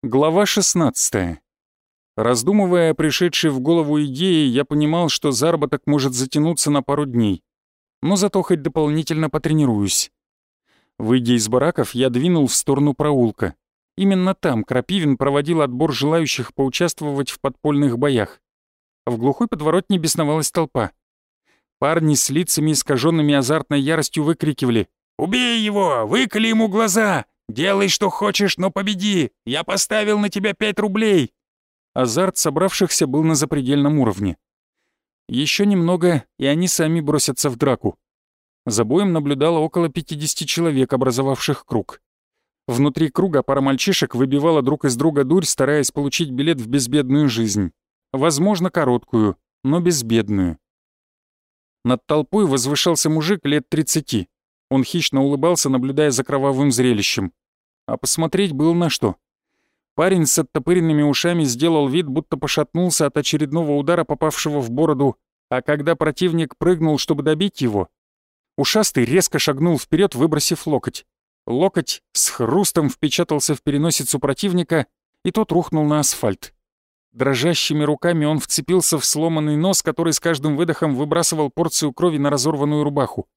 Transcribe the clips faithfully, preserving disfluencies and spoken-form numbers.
Глава шестнадцатая. Раздумывая о пришедшей в голову идее, я понимал, что заработок может затянуться на пару дней. Но зато хоть дополнительно потренируюсь. Выйдя из бараков, я двинул в сторону проулка. Именно там Крапивин проводил отбор желающих поучаствовать в подпольных боях. В глухой подворотне бесновалась толпа. Парни с лицами, искаженными азартной яростью, выкрикивали: «Убей его! Выколи ему глаза! Делай, что хочешь, но победи! Я поставил на тебя пять рублей!» Азарт собравшихся был на запредельном уровне. Еще немного, и они сами бросятся в драку. За боем наблюдало около пятидесяти человек, образовавших круг. Внутри круга пара мальчишек выбивала друг из друга дурь, стараясь получить билет в безбедную жизнь. Возможно, короткую, но безбедную. Над толпой возвышался мужик лет тридцати. Он хищно улыбался, наблюдая за кровавым зрелищем. А посмотреть было на что. Парень с оттопыренными ушами сделал вид, будто пошатнулся от очередного удара, попавшего в бороду, а когда противник прыгнул, чтобы добить его, ушастый резко шагнул вперед, выбросив локоть. Локоть с хрустом впечатался в переносицу противника, и тот рухнул на асфальт. Дрожащими руками он вцепился в сломанный нос, который с каждым выдохом выбрасывал порцию крови на разорванную рубаху.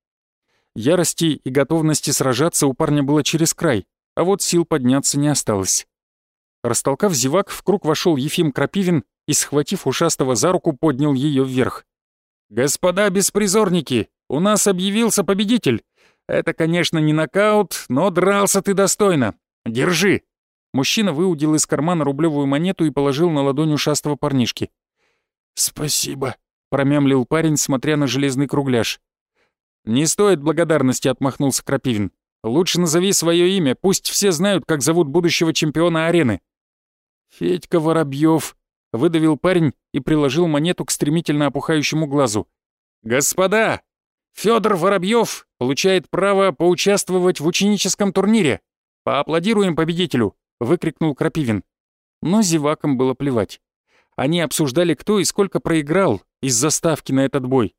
Ярости и готовности сражаться у парня было через край, а вот сил подняться не осталось. Растолкав зевак, в круг вошел Ефим Крапивин и, схватив ушастого за руку, поднял ее вверх. «Господа беспризорники, у нас объявился победитель. Это, конечно, не нокаут, но дрался ты достойно. Держи!» Мужчина выудил из кармана рублевую монету и положил на ладонь ушастого парнишки. «Спасибо», — промямлил парень, смотря на железный кругляш. «Не стоит благодарности», — отмахнулся Крапивин. «Лучше назови свое имя, пусть все знают, как зовут будущего чемпиона арены». «Федька Воробьев», — выдавил парень и приложил монету к стремительно опухающему глазу. «Господа, Федор Воробьев получает право поучаствовать в ученическом турнире. Поаплодируем победителю», — выкрикнул Крапивин. Но зевакам было плевать. Они обсуждали, кто и сколько проиграл из-за ставки на этот бой.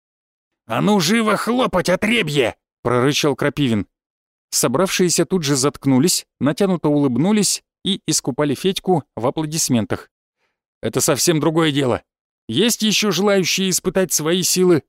«А ну живо хлопать, отребье!» — прорычал Крапивин. Собравшиеся тут же заткнулись, натянуто улыбнулись и искупали Федьку в аплодисментах. «Это совсем другое дело. Есть еще желающие испытать свои силы?»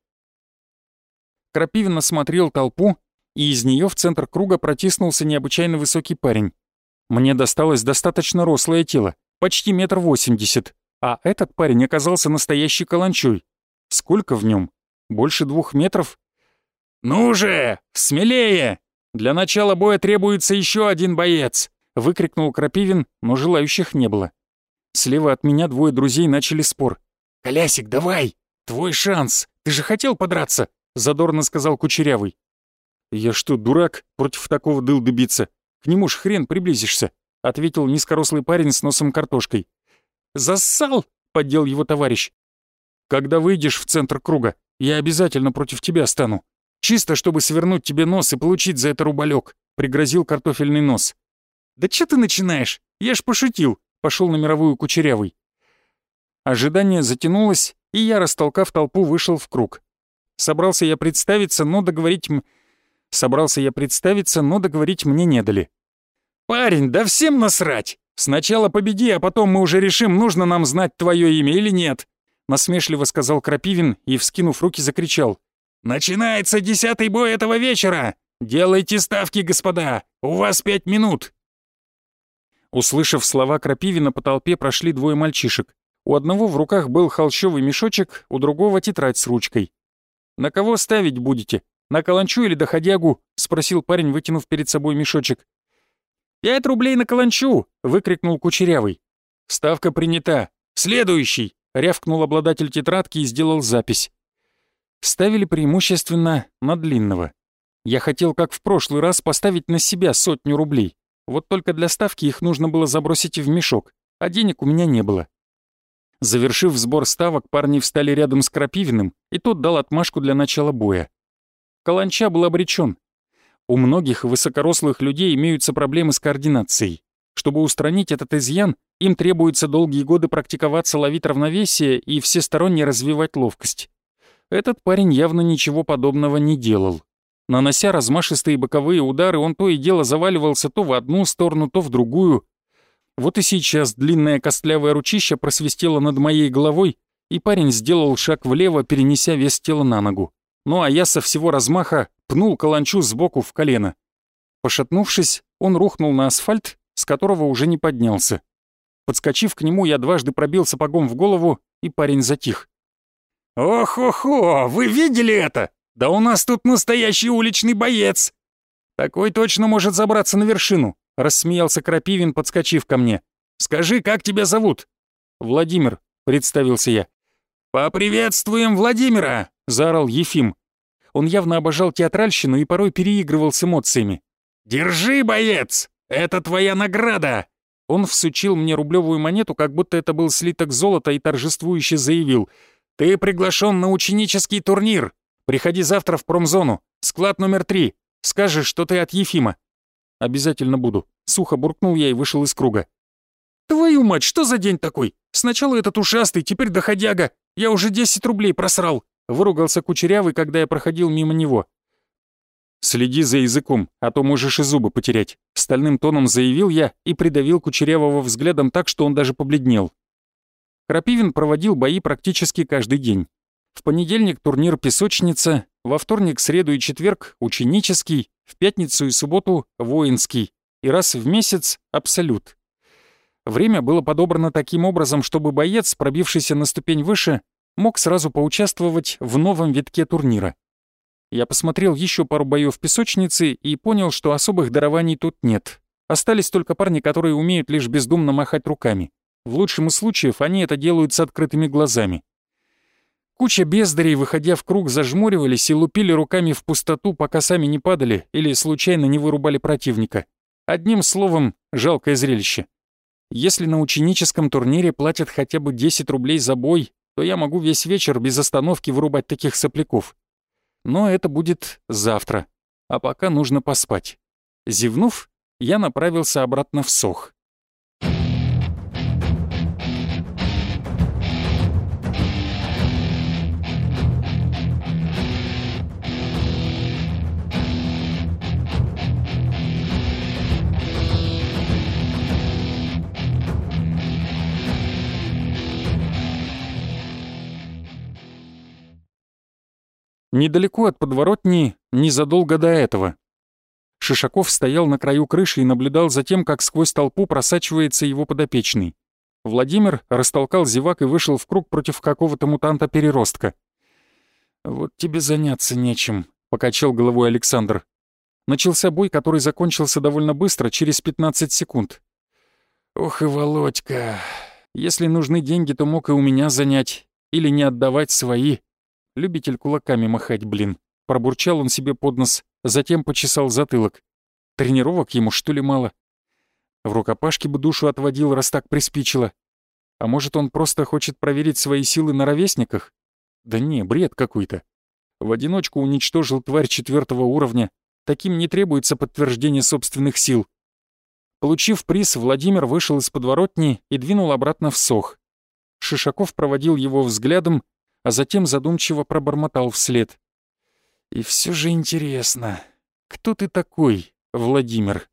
Крапивин осмотрел толпу, и из нее в центр круга протиснулся необычайно высокий парень. Мне досталось достаточно рослое тело, почти метр восемьдесят, а этот парень оказался настоящей каланчой. Сколько в нем? Больше двух метров? «Ну же, смелее! Для начала боя требуется еще один боец!» — выкрикнул Крапивин, но желающих не было. Слева от меня двое друзей начали спор. «Колясик, давай! Твой шанс! Ты же хотел подраться!» — задорно сказал Кучерявый. «Я что, дурак, против такого дылды биться? К нему ж хрен приблизишься», — ответил низкорослый парень с носом картошкой. «Зассал!» — поддел его товарищ. «Когда выйдешь в центр круга, я обязательно против тебя стану. Чисто, чтобы свернуть тебе нос и получить за это рублёк», — пригрозил картофельный нос. «Да чё ты начинаешь? Я ж пошутил», — пошёл на мировую Кучерявый. Ожидание затянулось, и я, растолкав толпу, вышел в круг. Собрался я представиться, но договорить... М... Собрался я представиться, но договорить мне не дали. «Парень, да всем насрать! Сначала победи, а потом мы уже решим, нужно нам знать твое имя или нет», — насмешливо сказал Крапивин и, вскинув руки, закричал. «Начинается десятый бой этого вечера! Делайте ставки, господа! У вас пять минут!» Услышав слова Крапивина, по толпе прошли двое мальчишек. У одного в руках был холщовый мешочек, у другого тетрадь с ручкой. «На кого ставить будете? На каланчу или доходягу?» — спросил парень, вытянув перед собой мешочек. «Пять рублей на каланчу!» — выкрикнул Кучерявый. «Ставка принята. Следующий!» — рявкнул обладатель тетрадки и сделал запись. Ставили преимущественно на длинного. Я хотел, как в прошлый раз, поставить на себя сотню рублей. Вот только для ставки их нужно было забросить в мешок, а денег у меня не было. Завершив сбор ставок, парни встали рядом с Крапивиным, и тот дал отмашку для начала боя. Каланча был обречен. У многих высокорослых людей имеются проблемы с координацией. Чтобы устранить этот изъян, им требуется долгие годы практиковаться, ловить равновесие и всесторонне развивать ловкость. Этот парень явно ничего подобного не делал. Нанося размашистые боковые удары, он то и дело заваливался то в одну сторону, то в другую. Вот и сейчас длинное костлявое ручище просвистело над моей головой, и парень сделал шаг влево, перенеся вес тела на ногу. Ну а я со всего размаха пнул каланчу сбоку в колено. Пошатнувшись, он рухнул на асфальт, с которого уже не поднялся. Подскочив к нему, я дважды пробил сапогом в голову, и парень затих. «Ох-охо, вы видели это? Да у нас тут настоящий уличный боец! Такой точно может забраться на вершину», — рассмеялся Крапивин, подскочив ко мне. «Скажи, как тебя зовут?» «Владимир», — представился я. «Поприветствуем Владимира!» — заорал Ефим. Он явно обожал театральщину и порой переигрывал с эмоциями. «Держи, боец! Это твоя награда!» Он всучил мне рублевую монету, как будто это был слиток золота, и торжествующе заявил: «Ты приглашен на ученический турнир. Приходи завтра в промзону, склад номер три. Скажешь, что ты от Ефима». «Обязательно буду», — сухо буркнул я и вышел из круга. «Твою мать, что за день такой? Сначала этот ушастый, теперь доходяга. Я уже десять рублей просрал», — выругался Кучерявый, когда я проходил мимо него. «Следи за языком, а то можешь и зубы потерять», — стальным тоном заявил я и придавил Кучерявого взглядом так, что он даже побледнел. Крапивин проводил бои практически каждый день. В понедельник турнир «Песочница», во вторник, среду и четверг — ученический, в пятницу и субботу — воинский, и раз в месяц — абсолют. Время было подобрано таким образом, чтобы боец, пробившийся на ступень выше, мог сразу поучаствовать в новом витке турнира. Я посмотрел еще пару боев в песочнице и понял, что особых дарований тут нет. Остались только парни, которые умеют лишь бездумно махать руками. В лучшем из случаев они это делают с открытыми глазами. Куча бездарей, выходя в круг, зажмуривались и лупили руками в пустоту, пока сами не падали или случайно не вырубали противника. Одним словом, жалкое зрелище. Если на ученическом турнире платят хотя бы десять рублей за бой, то я могу весь вечер без остановки вырубать таких сопляков. Но это будет завтра, а пока нужно поспать. Зевнув, я направился обратно в Сох. Недалеко от подворотни, незадолго до этого. Шишаков стоял на краю крыши и наблюдал за тем, как сквозь толпу просачивается его подопечный. Владимир растолкал зевак и вышел в круг против какого-то мутанта-переростка. «Вот тебе заняться нечем», — покачал головой Александр. Начался бой, который закончился довольно быстро, через пятнадцать секунд. «Ох и Володька, если нужны деньги, то мог и у меня занять, или не отдавать свои». Любитель кулаками махать, блин. Пробурчал он себе под нос, затем почесал затылок. Тренировок ему, что ли, мало? В рукопашке бы душу отводил, раз так приспичило. А может, он просто хочет проверить свои силы на ровесниках? Да не, бред какой-то. В одиночку уничтожил тварь четвертого уровня. Таким не требуется подтверждение собственных сил. Получив приз, Владимир вышел из подворотни и двинул обратно в Сох. Шишаков проводил его взглядом, а затем задумчиво пробормотал вслед. «И все же интересно, кто ты такой, Владимир?»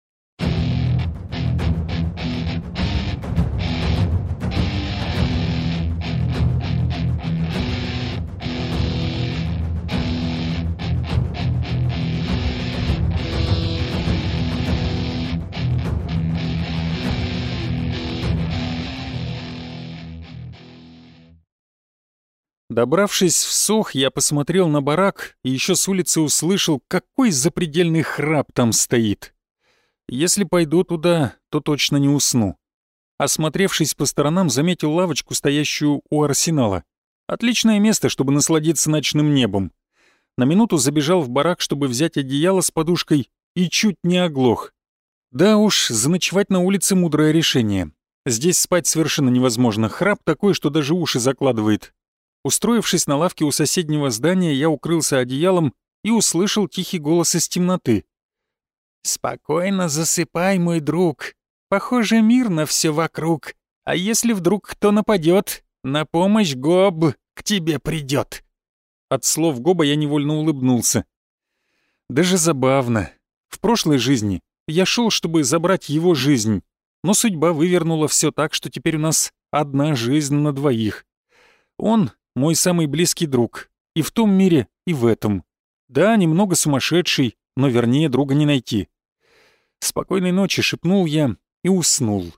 Добравшись в Сох, я посмотрел на барак и еще с улицы услышал, какой запредельный храп там стоит. Если пойду туда, то точно не усну. Осмотревшись по сторонам, заметил лавочку, стоящую у арсенала. Отличное место, чтобы насладиться ночным небом. На минуту забежал в барак, чтобы взять одеяло с подушкой, и чуть не оглох. Да уж, заночевать на улице — мудрое решение. Здесь спать совершенно невозможно, храп такой, что даже уши закладывает. Устроившись на лавке у соседнего здания, я укрылся одеялом и услышал тихий голос из темноты. «Спокойно засыпай, мой друг. Похоже, мирно все вокруг. А если вдруг кто нападет, на помощь Гоб к тебе придет». От слов Гоба я невольно улыбнулся. Даже забавно. В прошлой жизни я шел, чтобы забрать его жизнь, Но судьба вывернула все так, что теперь у нас одна жизнь на двоих. Он мой самый близкий друг. И в том мире, и в этом. Да, немного сумасшедший, но вернее друга не найти. «Спокойной ночи», — шепнул я и уснул.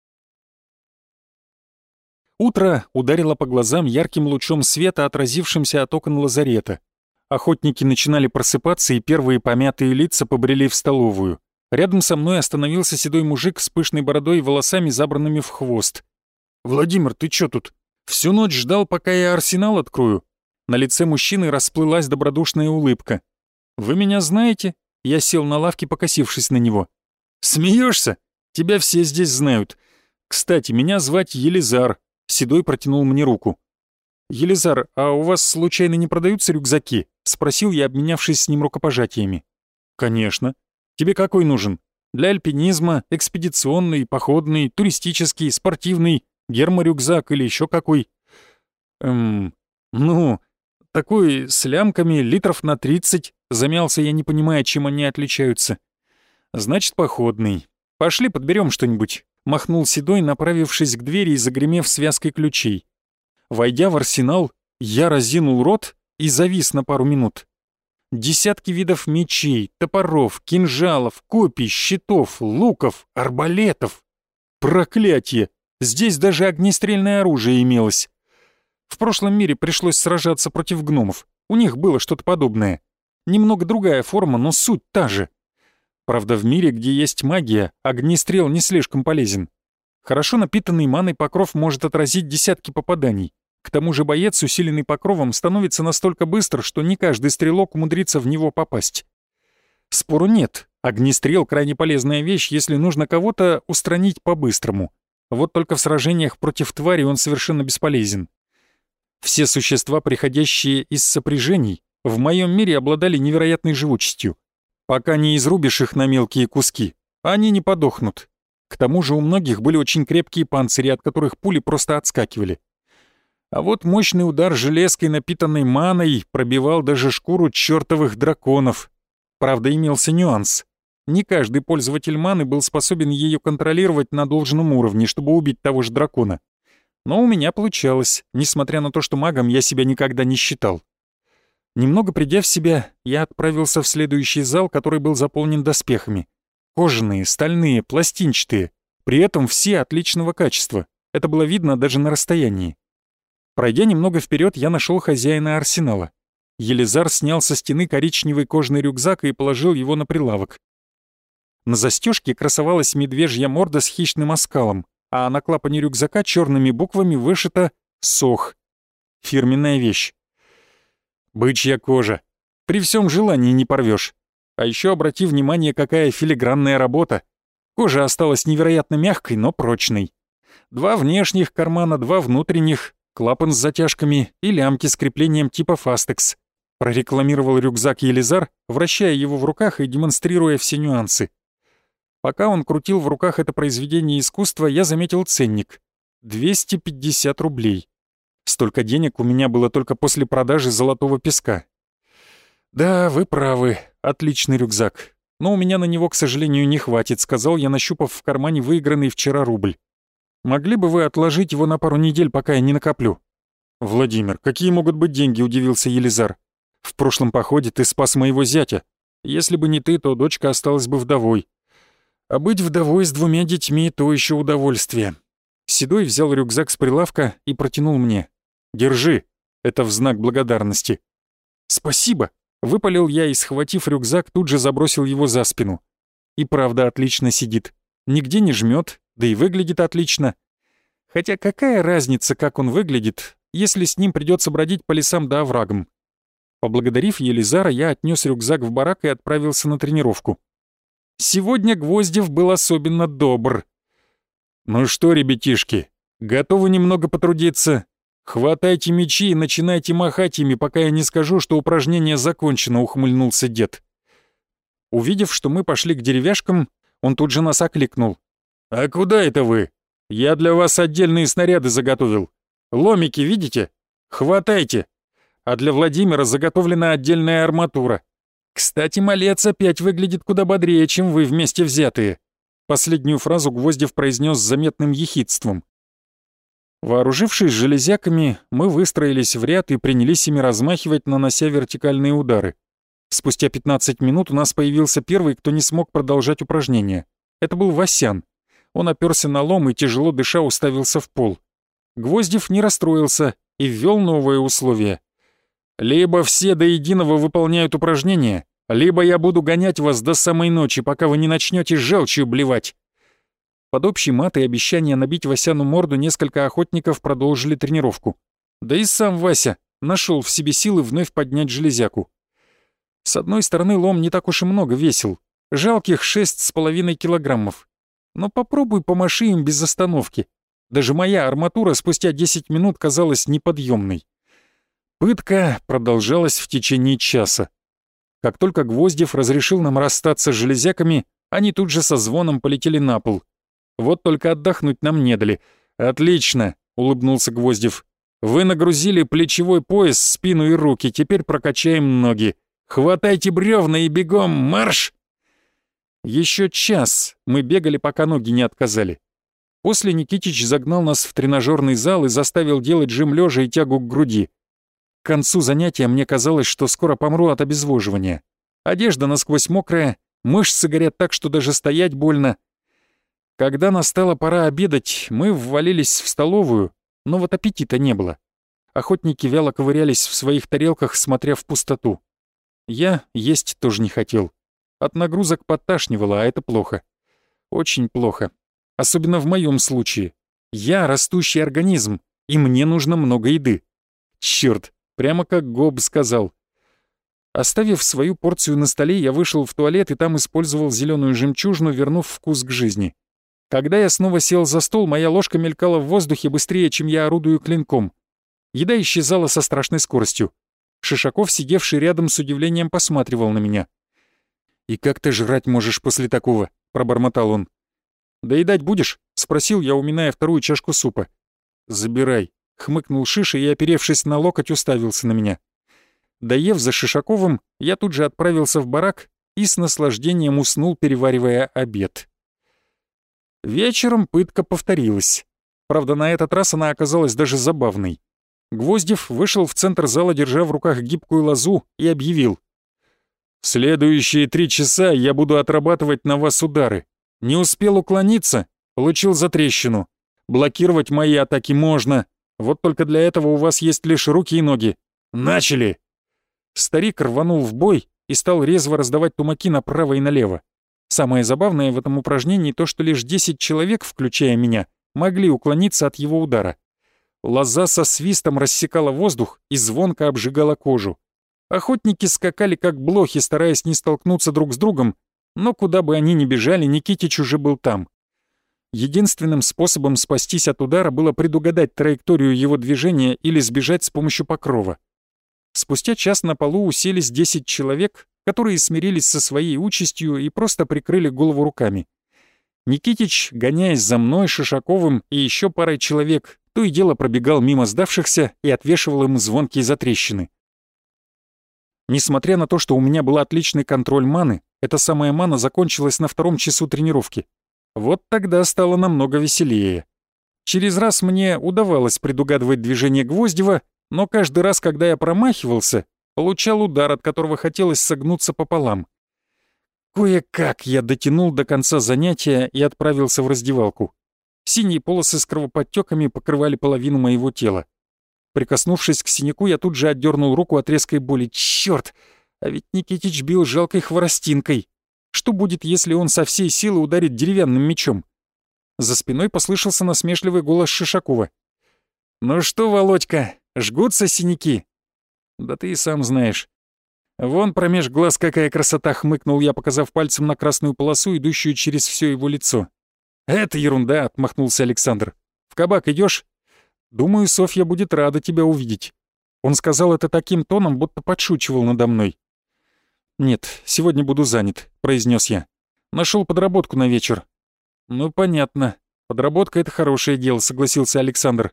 Утро ударило по глазам ярким лучом света, отразившимся от окон лазарета. Охотники начинали просыпаться, и первые помятые лица побрели в столовую. Рядом со мной остановился седой мужик с пышной бородой и волосами, забранными в хвост. «Владимир, ты чё тут? Всю ночь ждал, пока я арсенал открою?» На лице мужчины расплылась добродушная улыбка. «Вы меня знаете?» Я сел на лавке, покосившись на него. «Смеешься? Тебя все здесь знают. Кстати, меня звать Елизар». Седой протянул мне руку. «Елизар, а у вас случайно не продаются рюкзаки?» — спросил я, обменявшись с ним рукопожатиями. «Конечно. Тебе какой нужен? Для альпинизма, экспедиционный, походный, туристический, спортивный, герморюкзак или еще какой?» «Эм, ну, такой с лямками, литров на тридцать», — замялся я, не понимая, чем они отличаются. «Значит, походный. Пошли подберем что-нибудь», — махнул Седой, направившись к двери и загремев связкой ключей. Войдя в арсенал, я разинул рот и завис на пару минут. Десятки видов мечей, топоров, кинжалов, копий, щитов, луков, арбалетов. Проклятие! Здесь даже огнестрельное оружие имелось. В прошлом мире пришлось сражаться против гномов. У них было что-то подобное. Немного другая форма, но суть та же. Правда, в мире, где есть магия, огнестрел не слишком полезен. Хорошо напитанный маной покров может отразить десятки попаданий. К тому же боец, усиленный покровом, становится настолько быстр, что не каждый стрелок умудрится в него попасть. Спору нет. Огнестрел — крайне полезная вещь, если нужно кого-то устранить по-быстрому. Вот только в сражениях против твари он совершенно бесполезен. Все существа, приходящие из сопряжений, в моем мире обладали невероятной живучестью. Пока не изрубишь их на мелкие куски, они не подохнут. К тому же у многих были очень крепкие панцири, от которых пули просто отскакивали. А вот мощный удар железкой, напитанной маной, пробивал даже шкуру чертовых драконов. Правда, имелся нюанс. Не каждый пользователь маны был способен ее контролировать на должном уровне, чтобы убить того же дракона. Но у меня получалось, несмотря на то, что магом я себя никогда не считал. Немного придя в себя, я отправился в следующий зал, который был заполнен доспехами. Кожаные, стальные, пластинчатые, при этом все отличного качества. Это было видно даже на расстоянии. Пройдя немного вперед, я нашел хозяина арсенала. Елизар снял со стены коричневый кожаный рюкзак и положил его на прилавок. На застежке красовалась медвежья морда с хищным оскалом, а на клапане рюкзака черными буквами вышито «Сох». Фирменная вещь. Бычья кожа. При всем желании не порвешь. А еще обрати внимание, какая филигранная работа. Кожа осталась невероятно мягкой, но прочной. Два внешних кармана, два внутренних, клапан с затяжками и лямки с креплением типа фастекс. Прорекламировал рюкзак Елизар, вращая его в руках и демонстрируя все нюансы. Пока он крутил в руках это произведение искусства, я заметил ценник. двести пятьдесят рублей. Столько денег у меня было только после продажи золотого песка. «Да, вы правы, отличный рюкзак. Но у меня на него, к сожалению, не хватит», — сказал я, нащупав в кармане выигранный вчера рубль. «Могли бы вы отложить его на пару недель, пока я не накоплю?» «Владимир, какие могут быть деньги?» — удивился Елизар. «В прошлом походе ты спас моего зятя. Если бы не ты, то дочка осталась бы вдовой. А быть вдовой с двумя детьми — то еще удовольствие». Седой взял рюкзак с прилавка и протянул мне. «Держи, это в знак благодарности». «Спасибо», — выпалил я и, схватив рюкзак, тут же забросил его за спину. И правда отлично сидит. Нигде не жмет, да и выглядит отлично. Хотя какая разница, как он выглядит, если с ним придется бродить по лесам да оврагам. Поблагодарив Елизара, я отнес рюкзак в барак и отправился на тренировку. Сегодня Гвоздев был особенно добр. «Ну что, ребятишки, готовы немного потрудиться? Хватайте мечи и начинайте махать ими, пока я не скажу, что упражнение закончено», — ухмыльнулся дед. Увидев, что мы пошли к деревяшкам, он тут же нас окликнул. «А куда это вы? Я для вас отдельные снаряды заготовил. Ломики видите? Хватайте. А для Владимира заготовлена отдельная арматура. Кстати, малец опять выглядит куда бодрее, чем вы вместе взятые». Последнюю фразу Гвоздев произнес с заметным ехидством. Вооружившись железяками, мы выстроились в ряд и принялись ими размахивать, нанося вертикальные удары. Спустя пятнадцать минут у нас появился первый, кто не смог продолжать упражнение. Это был Васян. Он оперся на лом и, тяжело дыша, уставился в пол. Гвоздев не расстроился и ввел новое условие. «Либо все до единого выполняют упражнения, либо я буду гонять вас до самой ночи, пока вы не начнете желчью блевать». Под общий мат и обещание набить Васяну морду несколько охотников продолжили тренировку. Да и сам Вася нашел в себе силы вновь поднять железяку. С одной стороны, лом не так уж и много весил. Жалких шесть с половиной килограммов. Но попробуй помаши им без остановки. Даже моя арматура спустя десять минут казалась неподъемной. Пытка продолжалась в течение часа. Как только Гвоздев разрешил нам расстаться с железяками, они тут же со звоном полетели на пол. Вот только отдохнуть нам не дали. «Отлично!» — улыбнулся Гвоздев. «Вы нагрузили плечевой пояс, спину и руки, теперь прокачаем ноги. Хватайте бревна и бегом, марш!» Еще час мы бегали, пока ноги не отказали. После Никитич загнал нас в тренажерный зал и заставил делать жим лежа и тягу к груди. К концу занятия мне казалось, что скоро помру от обезвоживания. Одежда насквозь мокрая, мышцы горят так, что даже стоять больно. Когда настала пора обедать, мы ввалились в столовую, но вот аппетита не было. Охотники вяло ковырялись в своих тарелках, смотря в пустоту. Я есть тоже не хотел. От нагрузок подташнивало, а это плохо. Очень плохо. Особенно в моем случае. Я растущий организм, и мне нужно много еды. Чёрт, прямо как Гоб сказал. Оставив свою порцию на столе, я вышел в туалет и там использовал зеленую жемчужину, вернув вкус к жизни. Когда я снова сел за стол, моя ложка мелькала в воздухе быстрее, чем я орудую клинком. Еда исчезала со страшной скоростью. Шишаков, сидевший рядом, с удивлением посматривал на меня. «И как ты жрать можешь после такого?» — пробормотал он. «Доедать будешь?» — спросил я, уминая вторую чашку супа. «Забирай», — хмыкнул Шиша и, оперевшись на локоть, уставился на меня. Доев за Шишаковым, я тут же отправился в барак и с наслаждением уснул, переваривая обед. Вечером пытка повторилась. Правда, на этот раз она оказалась даже забавной. Гвоздев вышел в центр зала, держа в руках гибкую лозу, и объявил. «В следующие три часа я буду отрабатывать на вас удары. Не успел уклониться, получил затрещину. Блокировать мои атаки можно, вот только для этого у вас есть лишь руки и ноги. Начали!» Старик рванул в бой и стал резво раздавать тумаки направо и налево. Самое забавное в этом упражнении то, что лишь десять человек, включая меня, могли уклониться от его удара. Лоза со свистом рассекала воздух и звонко обжигала кожу. Охотники скакали как блохи, стараясь не столкнуться друг с другом, но куда бы они ни бежали, Никитич уже был там. Единственным способом спастись от удара было предугадать траекторию его движения или сбежать с помощью покрова. Спустя час на полу уселись десять человек, которые смирились со своей участью и просто прикрыли голову руками. Никитич, гоняясь за мной, Шишаковым и еще парой человек, то и дело пробегал мимо сдавшихся и отвешивал им звонкие затрещины. Несмотря на то, что у меня был отличный контроль маны, эта самая мана закончилась на втором часу тренировки. Вот тогда стало намного веселее. Через раз мне удавалось предугадывать движение Гвоздева, но каждый раз, когда я промахивался, получал удар, от которого хотелось согнуться пополам. Кое-как я дотянул до конца занятия и отправился в раздевалку. Синие полосы с кровоподтеками покрывали половину моего тела. Прикоснувшись к синяку, я тут же отдернул руку от резкой боли. Черт! А ведь Никитич бил жалкой хворостинкой. Что будет, если он со всей силы ударит деревянным мечом? За спиной послышался насмешливый голос Шишакова. «Ну что, Володька, жгутся синяки?» «Да ты и сам знаешь». «Вон промеж глаз какая красота!» — хмыкнул я, показав пальцем на красную полосу, идущую через все его лицо. «Это ерунда!» — отмахнулся Александр. «В кабак идешь? Думаю, Софья будет рада тебя увидеть». Он сказал это таким тоном, будто подшучивал надо мной. «Нет, сегодня буду занят», — произнес я. «Нашел подработку на вечер». «Ну, понятно. Подработка — это хорошее дело», — согласился Александр.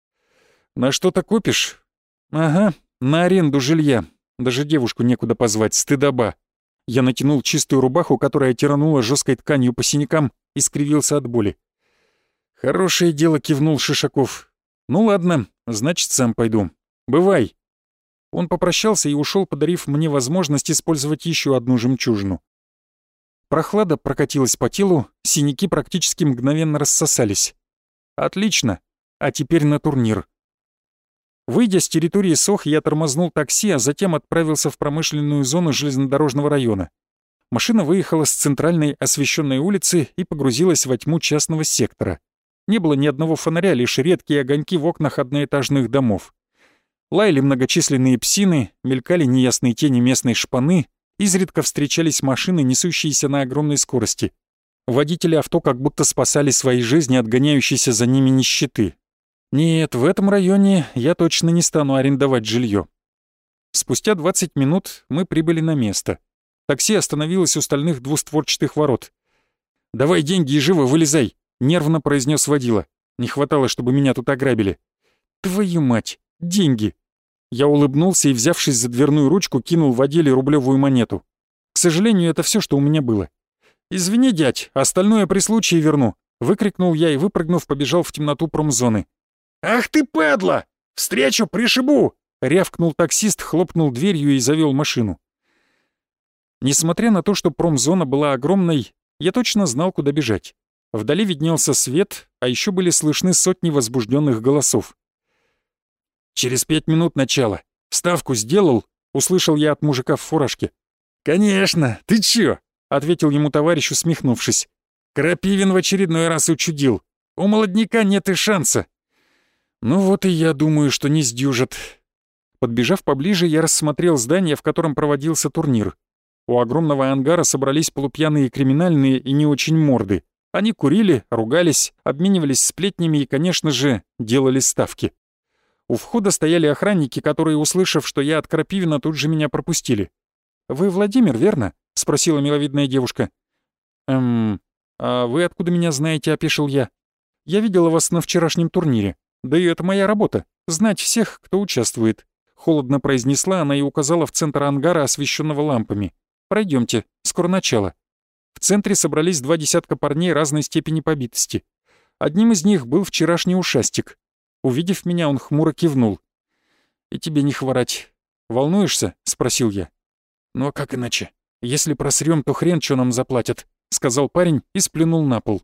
«На что-то копишь?» «Ага, на аренду жилья. Даже девушку некуда позвать, стыдоба». Я натянул чистую рубаху, которая тиранула жесткой тканью по синякам, и скривился от боли. «Хорошее дело», — кивнул Шишаков. «Ну ладно, значит, сам пойду. Бывай». Он попрощался и ушел, подарив мне возможность использовать еще одну жемчужину. Прохлада прокатилась по телу, синяки практически мгновенно рассосались. Отлично, а теперь на турнир. Выйдя с территории СОХ, я тормознул такси, а затем отправился в промышленную зону железнодорожного района. Машина выехала с центральной освещенной улицы и погрузилась во тьму частного сектора. Не было ни одного фонаря, лишь редкие огоньки в окнах одноэтажных домов. Лаяли многочисленные псины, мелькали неясные тени местной шпаны, изредка встречались машины, несущиеся на огромной скорости. Водители авто как будто спасали свои жизни от гоняющейся за ними нищеты. Нет, в этом районе я точно не стану арендовать жилье. Спустя двадцать минут мы прибыли на место. Такси остановилось у стальных двустворчатых ворот. «Давай деньги и живо вылезай», — нервно произнес водила. Не хватало, чтобы меня тут ограбили. «Твою мать, деньги!» Я улыбнулся и, взявшись за дверную ручку, кинул водиле рублевую монету. К сожалению, это все, что у меня было. «Извини, дядь, остальное при случае верну», — выкрикнул я и, выпрыгнув, побежал в темноту промзоны. «Ах ты, падла! Встречу пришибу!» — рявкнул таксист, хлопнул дверью и завел машину. Несмотря на то, что промзона была огромной, я точно знал, куда бежать. Вдали виднелся свет, а еще были слышны сотни возбужденных голосов. «Через пять минут начала. Ставку сделал?» — услышал я от мужика в фуражке. «Конечно! Ты чё?» — ответил ему товарищ, усмехнувшись. «Крапивин в очередной раз учудил. У молодняка нет и шанса». «Ну вот и я думаю, что не сдюжат». Подбежав поближе, я рассмотрел здание, в котором проводился турнир. У огромного ангара собрались полупьяные криминальные и не очень морды. Они курили, ругались, обменивались сплетнями и, конечно же, делали ставки. У входа стояли охранники, которые, услышав, что я от Крапивина, тут же меня пропустили. «Вы Владимир, верно?» — спросила миловидная девушка. «Эм, а вы откуда меня знаете?» — опешил я. «Я видела вас на вчерашнем турнире. Да и это моя работа — знать всех, кто участвует», — холодно произнесла она и указала в центр ангара, освещенного лампами. «Пройдемте, скоро начало». В центре собрались два десятка парней разной степени побитости. Одним из них был вчерашний ушастик. Увидев меня, он хмуро кивнул. «И тебе не хворать. Волнуешься?» — спросил я. «Ну а как иначе? Если просрём, то хрен чё нам заплатят», — сказал парень и сплюнул на пол.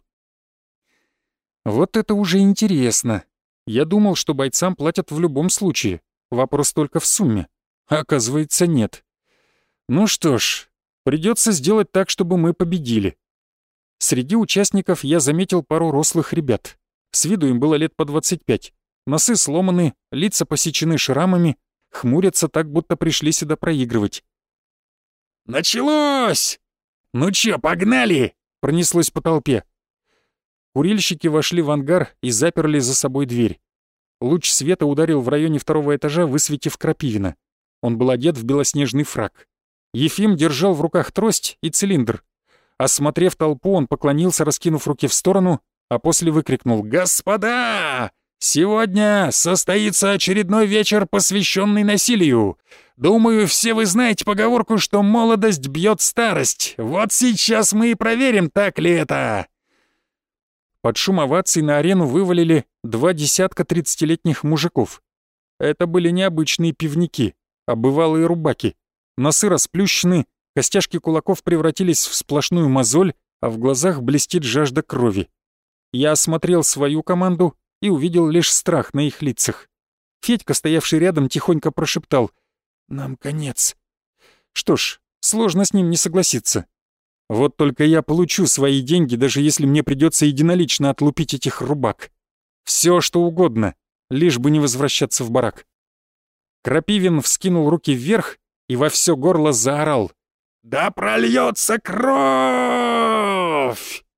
«Вот это уже интересно. Я думал, что бойцам платят в любом случае. Вопрос только в сумме. А оказывается, нет. Ну что ж, придётся сделать так, чтобы мы победили». Среди участников я заметил пару рослых ребят. С виду им было лет по двадцать пять. Носы сломаны, лица посечены шрамами, хмурятся так, будто пришли сюда проигрывать. «Началось! Ну чё, погнали!» — пронеслось по толпе. Курильщики вошли в ангар и заперли за собой дверь. Луч света ударил в районе второго этажа, высветив Крапивина. Он был одет в белоснежный фрак. Ефим держал в руках трость и цилиндр. Осмотрев толпу, он поклонился, раскинув руки в сторону, а после выкрикнул: «Господа! Сегодня состоится очередной вечер, посвященный насилию. Думаю, все вы знаете поговорку, что молодость бьет старость. Вот сейчас мы и проверим, так ли это». Под шум оваций на арену вывалили два десятка тридцатилетних мужиков. Это были необычные пивники, а бывалые рубаки. Носы расплющены, костяшки кулаков превратились в сплошную мозоль, а в глазах блестит жажда крови. Я осмотрел свою команду и увидел лишь страх на их лицах. Федька, стоявший рядом, тихонько прошептал: «Нам конец». Что ж, сложно с ним не согласиться. Вот только я получу свои деньги, даже если мне придется единолично отлупить этих рубак. Все, что угодно, лишь бы не возвращаться в барак. Крапивин вскинул руки вверх и во все горло заорал: «Да прольется кровь!»